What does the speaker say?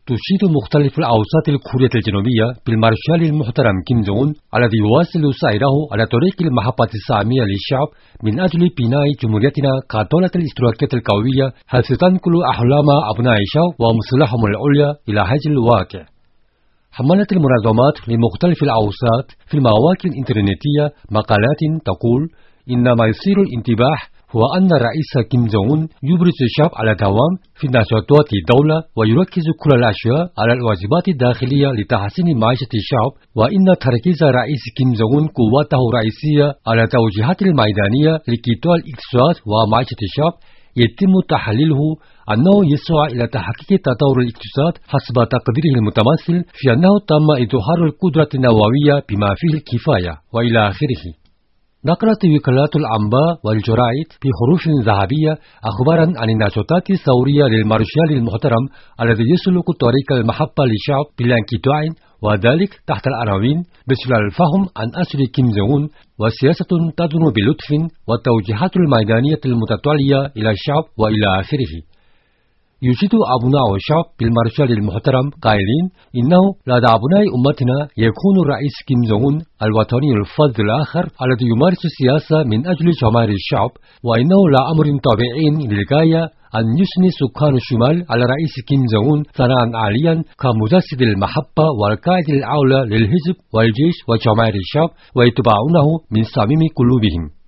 تشيد مختلف الأوساط الكورية الجنوبية بالمارشال المحترم كيم جونغ أون الذي يواصل سيره على طريق المحبة السامية للشعب من أجل بناء جمهوريتنا كدولة الاشتراكية القوية حيث تنقل أحلام أبناء الشعب ومصالحهم العليا إلى هذا الواقع. حملت المنظمات لمختلف الأوساط في المواقع الإنترنتية مقالات تقول إن ما يثير الانتباه هو أن الرئيس كيم جونغ أون يبرز الشعب على دوام في نشاطات الدولة ويركز كل الأشياء على الواجبات الداخلية لتحسين معيشة الشعب، وإن تركيز الرئيس كيم جونغ أون قوته الرئيسية على التوجيهات الميدانية لقطاع الاقتصاد ومعيشة الشعب يتم تحليله أنه يسعى إلى تحقيق تطور الاقتصاد حسب تقديره المتمثل في أنه تم إظهار القدرة النووية بما فيه الكفاية وإلى آخره. نقلت وكالات الأنباء والجرائد بحروف ذهبية أخبارا عن النشاطات الثورية للمارشال المحترم الذي يسلك طريق المحبة للشعب بلا انقطاع، وذلك تحت العناوين بشر الفهم عن أسر كيم جونغ أون وسياسة تدعم بلطف والتوجيهات الميدانية المتتالية إلى الشعب وإلى آخره. يشيد أبناء الشعب بالمارشال المحترم قائلين إنه لدى أبناء أمتنا يكون الرئيس كيم جونغ أون الوطني الفذ الآخر الذي يمارس السياسة من أجل جماهير الشعب، وإنه لا أمر طبيعي للغاية أن يثني سكان الشمال على الرئيس كيم جونغ أون ثناء عاليا كمجسد المحبة والقائد الأعلى للحزب والجيش وجماهير الشعب ويتبعونه من صميم قلوبهم.